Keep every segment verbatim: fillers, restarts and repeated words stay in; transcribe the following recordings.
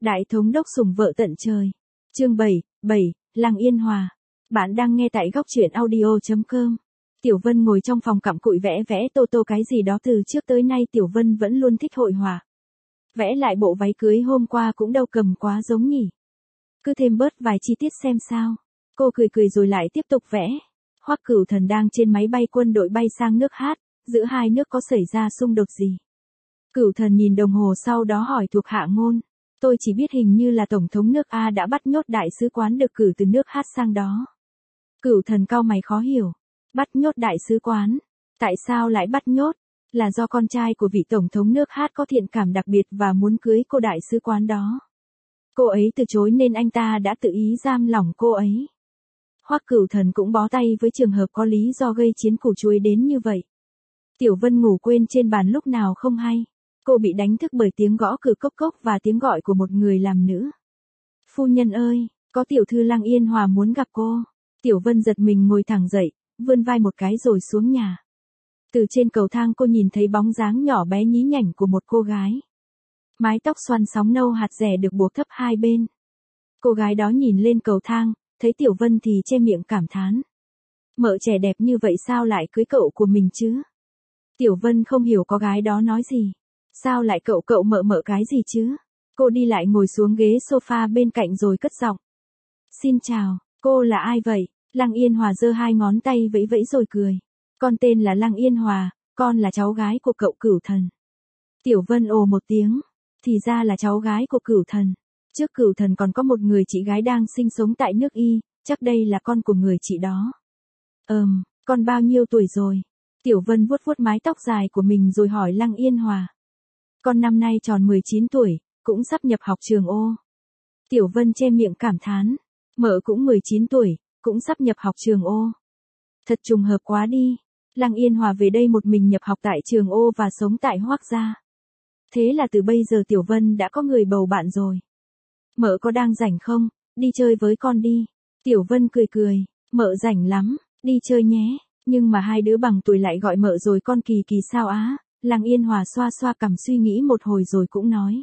Đại thống đốc sủng vợ tận trời. Chương bảy, bảy, Lăng Yên Hòa. Bạn đang nghe tại góc truyện audio chấm com. Tiểu Vân ngồi trong phòng cặm cụi vẽ vẽ tô tô cái gì đó từ trước tới nay Tiểu Vân vẫn luôn thích hội họa. Vẽ lại bộ váy cưới hôm qua cũng đâu cầm quá giống nhỉ. Cứ thêm bớt vài chi tiết xem sao. Cô cười cười rồi lại tiếp tục vẽ. Hoắc Cửu Thần đang trên máy bay quân đội bay sang nước Hát, giữa hai nước có xảy ra xung đột gì? Cửu Thần nhìn đồng hồ sau đó hỏi thuộc hạ ngôn. Tôi chỉ biết hình như là Tổng thống nước A đã bắt nhốt đại sứ quán được cử từ nước Hát sang đó. Cửu Thần cau mày khó hiểu. Bắt nhốt đại sứ quán? Tại sao lại bắt nhốt? Là do con trai của vị Tổng thống nước Hát có thiện cảm đặc biệt và muốn cưới cô đại sứ quán đó. Cô ấy từ chối nên anh ta đã tự ý giam lỏng cô ấy. Hoắc Cửu Thần cũng bó tay với trường hợp có lý do gây chiến củ chuối đến như vậy. Tiểu Vân ngủ quên trên bàn lúc nào không hay. Cô bị đánh thức bởi tiếng gõ cửa cốc cốc và tiếng gọi của một người làm nữ. Phu nhân ơi, có tiểu thư Lăng Yên Hòa muốn gặp cô. Tiểu Vân giật mình ngồi thẳng dậy, vươn vai một cái rồi xuống nhà. Từ trên cầu thang cô nhìn thấy bóng dáng nhỏ bé nhí nhảnh của một cô gái. Mái tóc xoăn sóng nâu hạt rẻ được buộc thấp hai bên. Cô gái đó nhìn lên cầu thang, thấy Tiểu Vân thì che miệng cảm thán. Mợ trẻ đẹp như vậy sao lại cưới cậu của mình chứ? Tiểu Vân không hiểu có gái đó nói gì. Sao lại cậu cậu mợ mợ cái gì chứ? Cô đi lại ngồi xuống ghế sofa bên cạnh rồi cất giọng. Xin chào, cô là ai vậy? Lăng Yên Hòa giơ hai ngón tay vẫy vẫy rồi cười. Con tên là Lăng Yên Hòa, con là cháu gái của cậu Cửu Thần. Tiểu Vân ồ một tiếng. Thì ra là cháu gái của Cửu Thần. Trước Cửu Thần còn có một người chị gái đang sinh sống tại nước Y, chắc đây là con của người chị đó. Ừm, con bao nhiêu tuổi rồi? Tiểu Vân vuốt vuốt mái tóc dài của mình rồi hỏi Lăng Yên Hòa. Con năm nay tròn mười chín tuổi, cũng sắp nhập học trường ô. Tiểu Vân che miệng cảm thán. Mợ cũng mười chín tuổi, cũng sắp nhập học trường ô. Thật trùng hợp quá đi. Lăng Yên Hòa về đây một mình nhập học tại trường ô và sống tại Hoắc gia. Thế là từ bây giờ Tiểu Vân đã có người bầu bạn rồi. Mợ có đang rảnh không? Đi chơi với con đi. Tiểu Vân cười cười. Mợ rảnh lắm, đi chơi nhé. Nhưng mà hai đứa bằng tuổi lại gọi mợ rồi con kỳ kỳ sao á? Lăng Yên Hòa xoa xoa cằm suy nghĩ một hồi rồi cũng nói.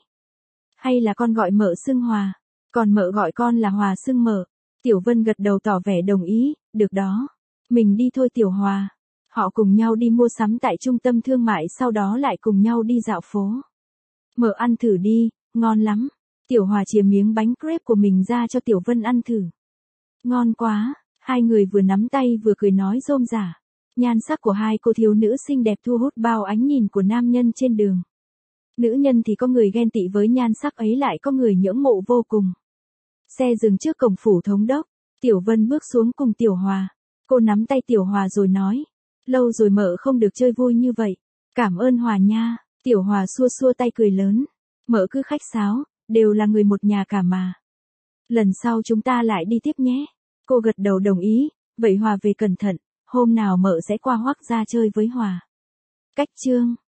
Hay là con gọi mợ xưng Hòa, còn mợ gọi con là Hòa xưng mợ. Tiểu Vân gật đầu tỏ vẻ đồng ý, được đó. Mình đi thôi Tiểu Hòa. Họ cùng nhau đi mua sắm tại trung tâm thương mại sau đó lại cùng nhau đi dạo phố. Mợ ăn thử đi, ngon lắm. Tiểu Hòa chìa miếng bánh crepe của mình ra cho Tiểu Vân ăn thử. Ngon quá, hai người vừa nắm tay vừa cười nói rôm rả. Nhan sắc của hai cô thiếu nữ xinh đẹp thu hút bao ánh nhìn của nam nhân trên đường. Nữ nhân thì có người ghen tị với nhan sắc ấy lại có người ngưỡng mộ vô cùng. Xe dừng trước cổng phủ thống đốc. Tiểu Vân bước xuống cùng Tiểu Hòa. Cô nắm tay Tiểu Hòa rồi nói. Lâu rồi mợ không được chơi vui như vậy. Cảm ơn Hòa nha. Tiểu Hòa xua xua tay cười lớn. Mợ cứ khách sáo, đều là người một nhà cả mà. Lần sau chúng ta lại đi tiếp nhé. Cô gật đầu đồng ý. Vậy Hòa về cẩn thận. Hôm nào mợ sẽ qua Hoắc gia chơi với Hòa. Cách chương